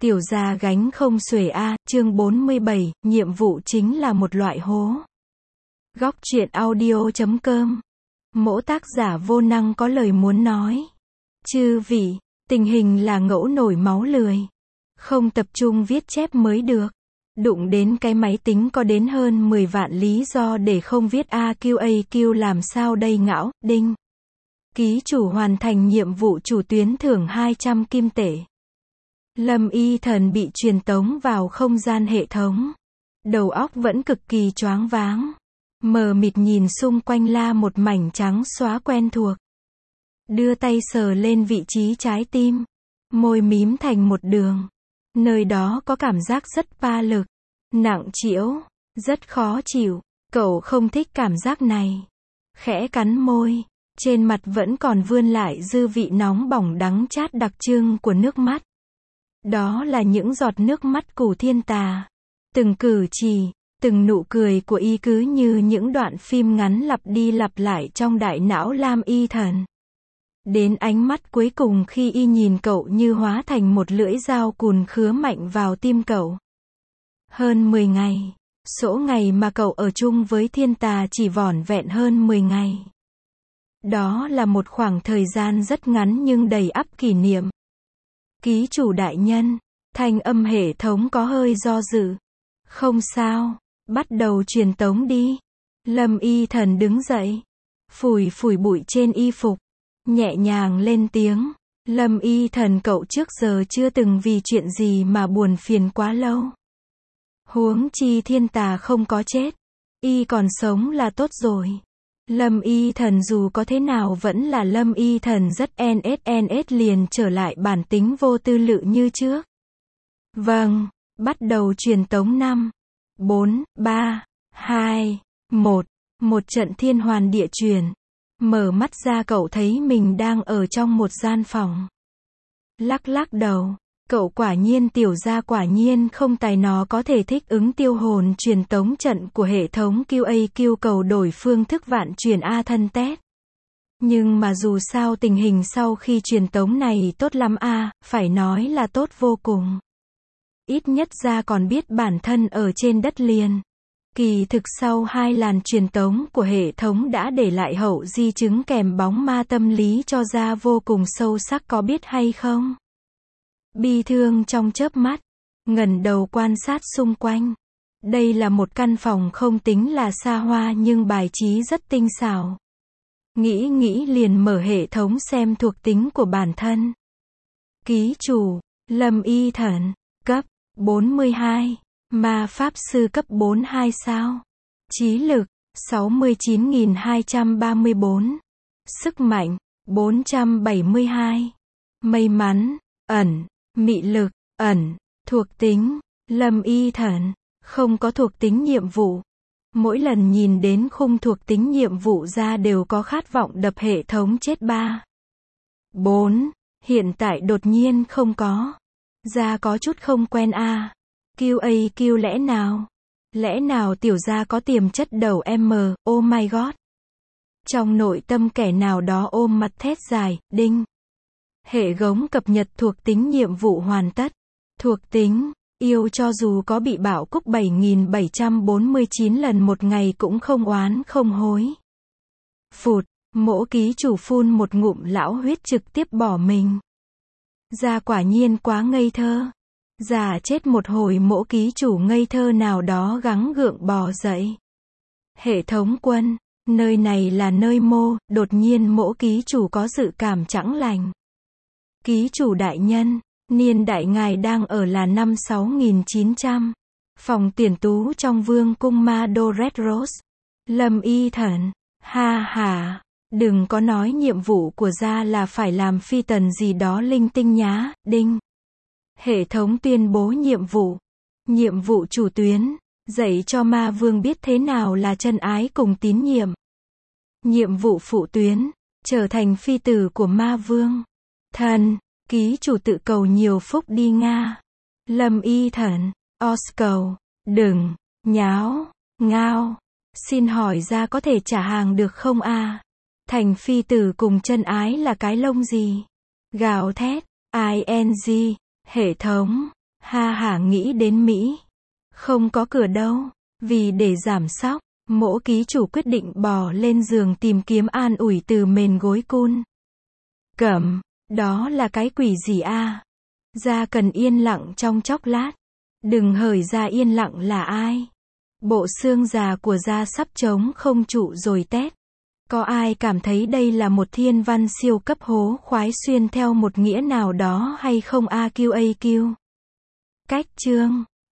Tiểu gia gánh không xuể a, chương 47, nhiệm vụ chính là một loại hố. Góc truyện audio.com. Mỗ tác giả vô năng có lời muốn nói. Chư vị, tình hình là ngẫu nổi máu lười. Không tập trung viết chép mới được. Đụng đến cái máy tính có đến hơn 10 vạn lý do để không viết AQAQ làm sao đây ngão, đinh. Ký chủ hoàn thành nhiệm vụ chủ tuyến thưởng 200 kim tệ. Lâm Y Thần bị truyền tống vào không gian hệ thống. Đầu óc vẫn cực kỳ choáng váng. Mờ mịt nhìn xung quanh la một mảnh trắng xóa quen thuộc. Đưa tay sờ lên vị trí trái tim. Môi mím thành một đường. Nơi đó có cảm giác rất pa lực. Nặng trĩu. Rất khó chịu. Cậu không thích cảm giác này. Khẽ cắn môi. Trên mặt vẫn còn vươn lại dư vị nóng bỏng đắng chát đặc trưng của nước mắt. Đó là những giọt nước mắt của thiên tà. Từng cử chỉ, từng nụ cười của y cứ như những đoạn phim ngắn lặp đi lặp lại trong đại não Lam Y Thần. Đến ánh mắt cuối cùng khi y nhìn cậu như hóa thành một lưỡi dao cùn khứa mạnh vào tim cậu. Hơn 10 ngày. Số ngày mà cậu ở chung với thiên tà chỉ vỏn vẹn hơn 10 ngày. Đó là một khoảng thời gian rất ngắn nhưng đầy ắp kỷ niệm. Ký chủ đại nhân, thanh âm hệ thống có hơi do dự. Không sao, bắt đầu truyền tống đi. Lâm Y Thần đứng dậy, phủi phủi bụi trên y phục, nhẹ nhàng lên tiếng. Lâm Y Thần, cậu trước giờ chưa từng vì chuyện gì mà buồn phiền quá lâu. Huống chi thiên tà không có chết, y còn sống là tốt rồi. Lâm Y Thần dù có thế nào vẫn là Lâm Y Thần, rất NS liền trở lại bản tính vô tư lự như trước. Vâng, bắt đầu truyền tống 5, 4, 3, 2, 1, một trận thiên hoàn địa chuyển. Mở mắt ra cậu thấy mình đang ở trong một gian phòng. Lắc lắc đầu, cậu quả nhiên tiểu gia quả nhiên không tài nó có thể thích ứng tiêu hồn truyền tống trận của hệ thống QAQ cầu đổi phương thức vạn chuyển A thân test. Nhưng mà dù sao tình hình sau khi truyền tống này tốt lắm phải nói là tốt vô cùng. Ít nhất ra còn biết bản thân ở trên đất liền. Kỳ thực sau 2 làn truyền tống của hệ thống đã để lại hậu di chứng kèm bóng ma tâm lý cho ra vô cùng sâu sắc, có biết hay không? Bi thương trong chớp mắt, ngẩng đầu quan sát xung quanh. Đây là một căn phòng không tính là xa hoa nhưng bài trí rất tinh xảo. Nghĩ liền mở hệ thống xem thuộc tính của bản thân. Ký chủ, Lâm Y Thần, cấp 42, ma pháp sư cấp 42 sao. Trí lực, 69.234. Sức mạnh, 472. May mắn, ẩn. Mị lực, ẩn. Thuộc tính, Lâm Y Thần, không có thuộc tính nhiệm vụ. Mỗi lần nhìn đến khung thuộc tính nhiệm vụ ra đều có khát vọng đập hệ thống chết. 3, 4, hiện tại đột nhiên không có. Ra có chút không quen QAQ lẽ nào tiểu gia có tiềm chất đầu oh my god. Trong nội tâm kẻ nào đó ôm mặt thét dài, đinh. Hệ thống cập nhật thuộc tính nhiệm vụ hoàn tất. Thuộc tính, yêu cho dù có bị bạo cúc 7.749 lần một ngày cũng không oán không hối. Phụt, mỗ ký chủ phun một ngụm lão huyết trực tiếp bỏ mình. Ra quả nhiên quá ngây thơ. Giả chết một hồi mỗ ký chủ ngây thơ nào đó gắng gượng bò dậy. Hệ thống quân, nơi này là nơi mô, đột nhiên mỗ ký chủ có dự cảm chẳng lành. Ký chủ đại nhân, niên đại ngài đang ở là năm 6900. Phòng tiền tú trong vương cung Ma Đô Red Rose. Lâm Y Thần, ha ha, đừng có nói nhiệm vụ của gia là phải làm phi tần gì đó linh tinh nhá, đinh. Hệ thống tuyên bố nhiệm vụ. Nhiệm vụ chủ tuyến, dạy cho ma vương biết thế nào là chân ái cùng tín nhiệm. Nhiệm vụ phụ tuyến, trở thành phi tử của ma vương. Thần, ký chủ tự cầu nhiều phúc đi Nga. Lâm Y Thần, cầu, đừng, nháo, ngao. Xin hỏi ra có thể trả hàng được không Thành phi tử cùng chân ái là cái lông gì? Gào thét, ing, hệ thống, Ha hả nghĩ đến Mỹ. Không có cửa đâu. Vì để giảm sóc, mỗ ký chủ quyết định bò lên giường tìm kiếm an ủi từ mền gối cun. Cẩm, đó là cái quỷ gì a? Gia cần yên lặng trong chốc lát. Đừng hởi ra yên lặng là ai? Bộ xương già của Gia sắp trống không trụ rồi tét. Có ai cảm thấy đây là một thiên văn siêu cấp hố khoái xuyên theo một nghĩa nào đó hay không AQAQ? Cách chương